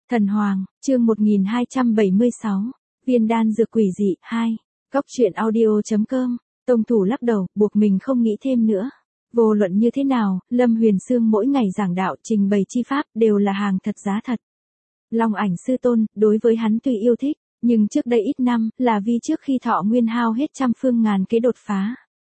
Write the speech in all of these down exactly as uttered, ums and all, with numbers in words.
Thần Hoàng, chương một nghìn hai trăm bảy mươi sáu, viên đan dược quỷ dị, hai, góc truyện audio.com, Tông Thủ lắc đầu, buộc mình không nghĩ thêm nữa. Vô luận như thế nào, Lâm Huyền Sương mỗi ngày giảng đạo trình bày chi pháp đều là hàng thật giá thật. Long Ảnh Sư Tôn, đối với hắn tuy yêu thích, nhưng trước đây ít năm, là vì trước khi thọ nguyên hao hết trăm phương ngàn kế đột phá.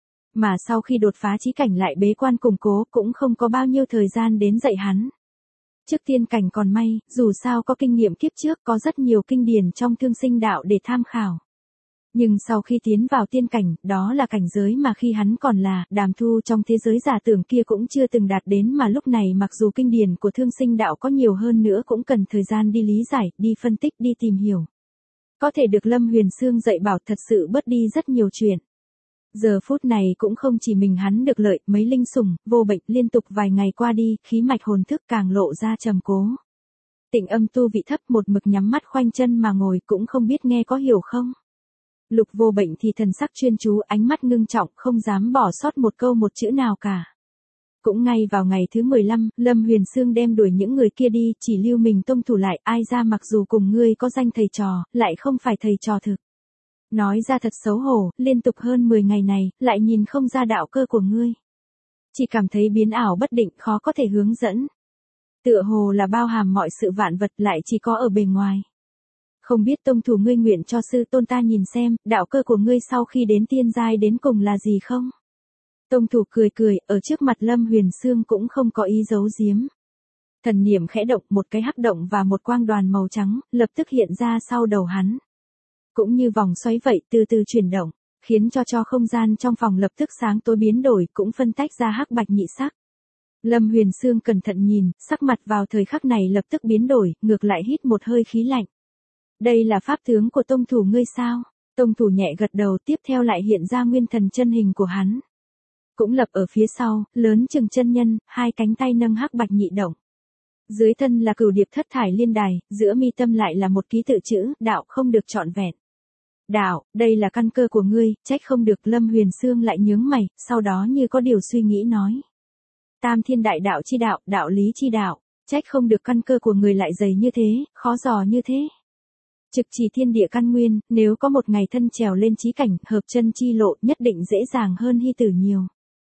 Mà sau khi đột phá chí cảnh lại bế quan củng cố cũng không có bao nhiêu thời gian đến dạy hắn. Trước tiên cảnh còn may, dù sao có kinh nghiệm kiếp trước có rất nhiều kinh điển trong thương sinh đạo để tham khảo. Nhưng sau khi tiến vào tiên cảnh, đó là cảnh giới mà khi hắn còn là Đàm Thu trong thế giới giả tưởng kia cũng chưa từng đạt đến, mà lúc này mặc dù kinh điển của thương sinh đạo có nhiều hơn nữa cũng cần thời gian đi lý giải, đi phân tích, đi tìm hiểu. Có thể được Lâm Huyền Sương dạy bảo thật sự bớt đi rất nhiều chuyện. Giờ phút này cũng không chỉ mình hắn được lợi, mấy linh sủng, vô bệnh liên tục vài ngày qua đi, khí mạch hồn thức càng lộ ra trầm cố. Tịnh Âm tu vị thấp một mực nhắm mắt khoanh chân mà ngồi cũng không biết nghe có hiểu không. Lục Vô Bệnh thì thần sắc chuyên chú, ánh mắt ngưng trọng, không dám bỏ sót một câu một chữ nào cả. Cũng ngay vào ngày thứ mười lăm, Lâm Huyền Sương đem đuổi những người kia đi, chỉ lưu mình Tông Thủ lại, ai ra mặc dù cùng ngươi có danh thầy trò, lại không phải thầy trò thực. Nói ra thật xấu hổ, liên tục hơn mười ngày này, lại nhìn không ra đạo cơ của ngươi. Chỉ cảm thấy biến ảo bất định, khó có thể hướng dẫn. Tựa hồ là bao hàm mọi sự vạn vật lại chỉ có ở bề ngoài. Không biết Tông Thủ ngươi nguyện cho sư tôn ta nhìn xem, đạo cơ của ngươi sau khi đến tiên giai đến cùng là gì không? Tông Thủ cười cười, ở trước mặt Lâm Huyền Sương cũng không có ý giấu giếm. Thần niệm khẽ động, một cái hắc động và một quang đoàn màu trắng, lập tức hiện ra sau đầu hắn. Cũng như vòng xoáy vậy, từ từ chuyển động, khiến cho cho không gian trong phòng lập tức sáng tối biến đổi, cũng phân tách ra hắc bạch nhị sắc. Lâm Huyền Sương cẩn thận nhìn, sắc mặt vào thời khắc này lập tức biến đổi, ngược lại hít một hơi khí lạnh. Đây là pháp tướng của Tông Thủ ngươi sao? Tông Thủ nhẹ gật đầu, tiếp theo lại hiện ra nguyên thần chân hình của hắn. Cũng lập ở phía sau, lớn chừng chân nhân, hai cánh tay nâng hắc bạch nhị động. Dưới thân là cửu điệp thất thải liên đài, giữa mi tâm lại là một ký tự chữ, đạo không được trọn vẹn. Đạo, đây là căn cơ của ngươi, trách không được. Lâm Huyền Sương lại nhướng mày, sau đó như có điều suy nghĩ nói. Tam thiên đại đạo chi đạo, đạo lý chi đạo, trách không được căn cơ của người lại dày như thế, khó dò như thế. Trực chỉ thiên địa căn nguyên, nếu có một ngày thân trèo lên chí cảnh, hợp chân chi lộ, nhất định dễ dàng hơn hy tử nhiều.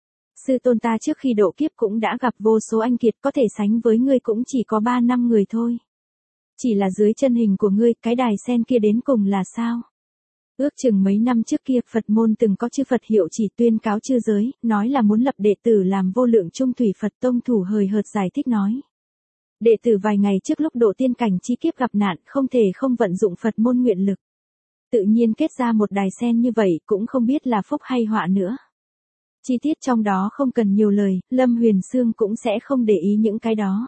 Sư tôn ta trước khi độ kiếp cũng đã gặp vô số anh kiệt, có thể sánh với ngươi cũng chỉ có ba năm người thôi. Chỉ là dưới chân hình của ngươi, cái đài sen kia đến cùng là sao? Ước chừng mấy năm trước kia, Phật môn từng có chư Phật hiệu chỉ tuyên cáo chư giới, nói là muốn lập đệ tử làm vô lượng trung thủy Phật. Tông Thủ hời hợt giải thích nói. Đệ tử vài ngày trước lúc độ tiên cảnh chi kiếp gặp nạn, không thể không vận dụng Phật môn nguyện lực. Tự nhiên kết ra một đài sen như vậy, cũng không biết là phúc hay họa nữa. Chi tiết trong đó không cần nhiều lời, Lâm Huyền Sương cũng sẽ không để ý những cái đó.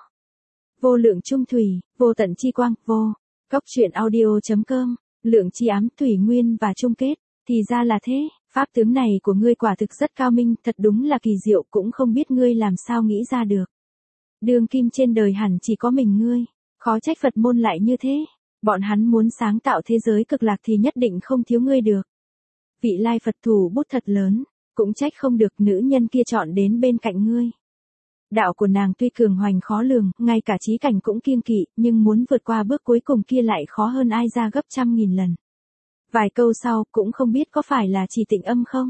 Vô lượng trung thủy, vô tận chi quang, vô. Góc truyện audio.com, lượng chi ám, thủy nguyên và chung kết. Thì ra là thế, pháp tướng này của ngươi quả thực rất cao minh, thật đúng là kỳ diệu, cũng không biết ngươi làm sao nghĩ ra được. Đương kim trên đời hẳn chỉ có mình ngươi, khó trách Phật môn lại như thế. Bọn hắn muốn sáng tạo thế giới cực lạc thì nhất định không thiếu ngươi được. Vị lai Phật thủ bút thật lớn, cũng trách không được nữ nhân kia chọn đến bên cạnh ngươi. Đạo của nàng tuy cường hoành khó lường, ngay cả chí cảnh cũng kiêng kỵ, nhưng muốn vượt qua bước cuối cùng kia lại khó hơn ai ra gấp trăm nghìn lần. Vài câu sau, cũng không biết có phải là chỉ Tịnh Âm không?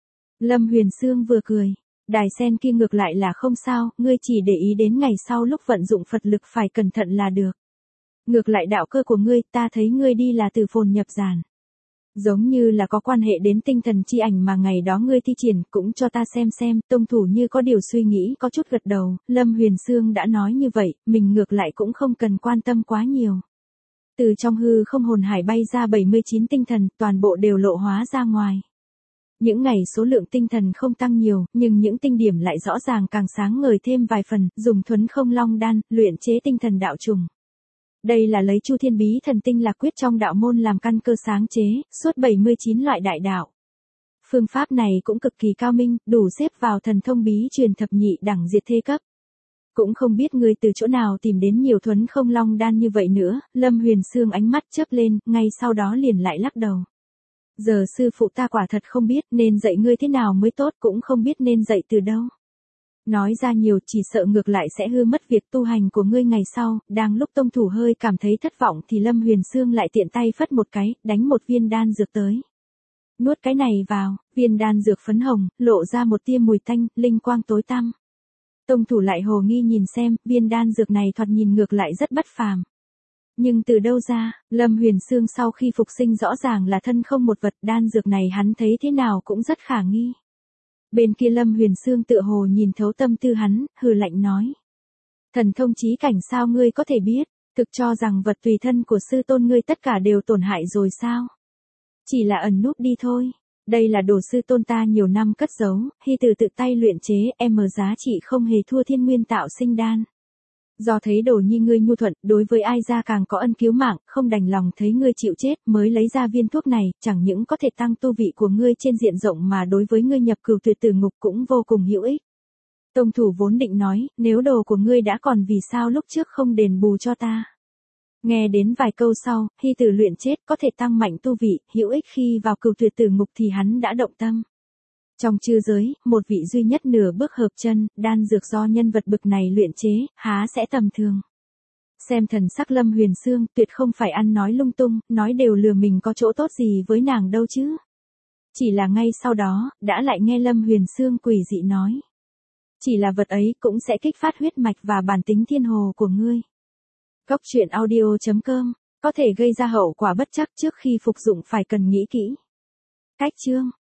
Lâm Huyền Sương vừa cười. Đài sen kia ngược lại là không sao, ngươi chỉ để ý đến ngày sau lúc vận dụng Phật lực phải cẩn thận là được. Ngược lại đạo cơ của ngươi, ta thấy ngươi đi là từ phồn nhập giàn. Giống như là có quan hệ đến tinh thần chi ảnh mà ngày đó ngươi thi triển, cũng cho ta xem xem. Tông Thủ như có điều suy nghĩ, có chút gật đầu. Lâm Huyền Sương đã nói như vậy, mình ngược lại cũng không cần quan tâm quá nhiều. Từ trong hư không hồn hải bay ra bảy mươi chín tinh thần, toàn bộ đều lộ hóa ra ngoài. Những ngày số lượng tinh thần không tăng nhiều, nhưng những tinh điểm lại rõ ràng càng sáng ngời thêm vài phần, dùng thuấn không long đan, luyện chế tinh thần đạo trùng. Đây là lấy Chu Thiên Bí Thần Tinh Lạc Quyết trong đạo môn làm căn cơ sáng chế, suốt bảy mươi chín loại đại đạo. Phương pháp này cũng cực kỳ cao minh, đủ xếp vào thần thông bí truyền thập nhị đẳng diệt thế cấp. Cũng không biết ngươi từ chỗ nào tìm đến nhiều thuấn không long đan như vậy nữa. Lâm Huyền Sương ánh mắt chớp lên, ngay sau đó liền lại lắc đầu. Giờ sư phụ ta quả thật không biết nên dạy ngươi thế nào mới tốt, cũng không biết nên dạy từ đâu. Nói ra nhiều chỉ sợ ngược lại sẽ hư mất việc tu hành của ngươi ngày sau, đang lúc tông thủ hơi cảm thấy thất vọng thì Lâm Huyền Sương lại tiện tay phất một cái, đánh một viên đan dược tới. Nuốt cái này vào, viên đan dược phấn hồng, lộ ra một tia mùi tanh, linh quang tối tăm. Tông thủ lại hồ nghi nhìn xem, viên đan dược này thoạt nhìn ngược lại rất bất phàm. Nhưng từ đâu ra, Lâm Huyền Sương sau khi phục sinh rõ ràng là thân không một vật, đan dược này hắn thấy thế nào cũng rất khả nghi. Bên kia Lâm Huyền Sương tựa hồ nhìn thấu tâm tư hắn, hừ lạnh nói. Thần thông chí cảnh sao ngươi có thể biết, thực cho rằng vật tùy thân của sư tôn ngươi tất cả đều tổn hại rồi sao? Chỉ là ẩn núp đi thôi, đây là đồ sư tôn ta nhiều năm cất giấu, hy từ tự tay luyện chế, em ở giá trị không hề thua thiên nguyên tạo sinh đan. Do thấy đồ nhi ngươi nhu thuận, đối với ai ra càng có ân cứu mạng, không đành lòng thấy ngươi chịu chết, mới lấy ra viên thuốc này, chẳng những có thể tăng tu vị của ngươi trên diện rộng mà đối với ngươi nhập cửu tuyệt tử ngục cũng vô cùng hữu ích. Tông thủ vốn định nói, nếu đồ của ngươi đã còn vì sao lúc trước không đền bù cho ta. Nghe đến vài câu sau, hy tử luyện chết có thể tăng mạnh tu vị, hữu ích khi vào cửu tuyệt tử ngục thì hắn đã động tâm. Trong chư giới, một vị duy nhất nửa bước hợp chân, đan dược do nhân vật bực này luyện chế, há sẽ tầm thường. Xem thần sắc Lâm Huyền Sương, tuyệt không phải ăn nói lung tung, nói đều lừa mình có chỗ tốt gì với nàng đâu chứ. Chỉ là ngay sau đó, đã lại nghe Lâm Huyền Sương quỷ dị nói. Chỉ là vật ấy cũng sẽ kích phát huyết mạch và bản tính thiên hồ của ngươi. Cốc truyện audio chấm com, có thể gây ra hậu quả bất trắc trước khi phục dụng phải cần nghĩ kỹ. Cách chương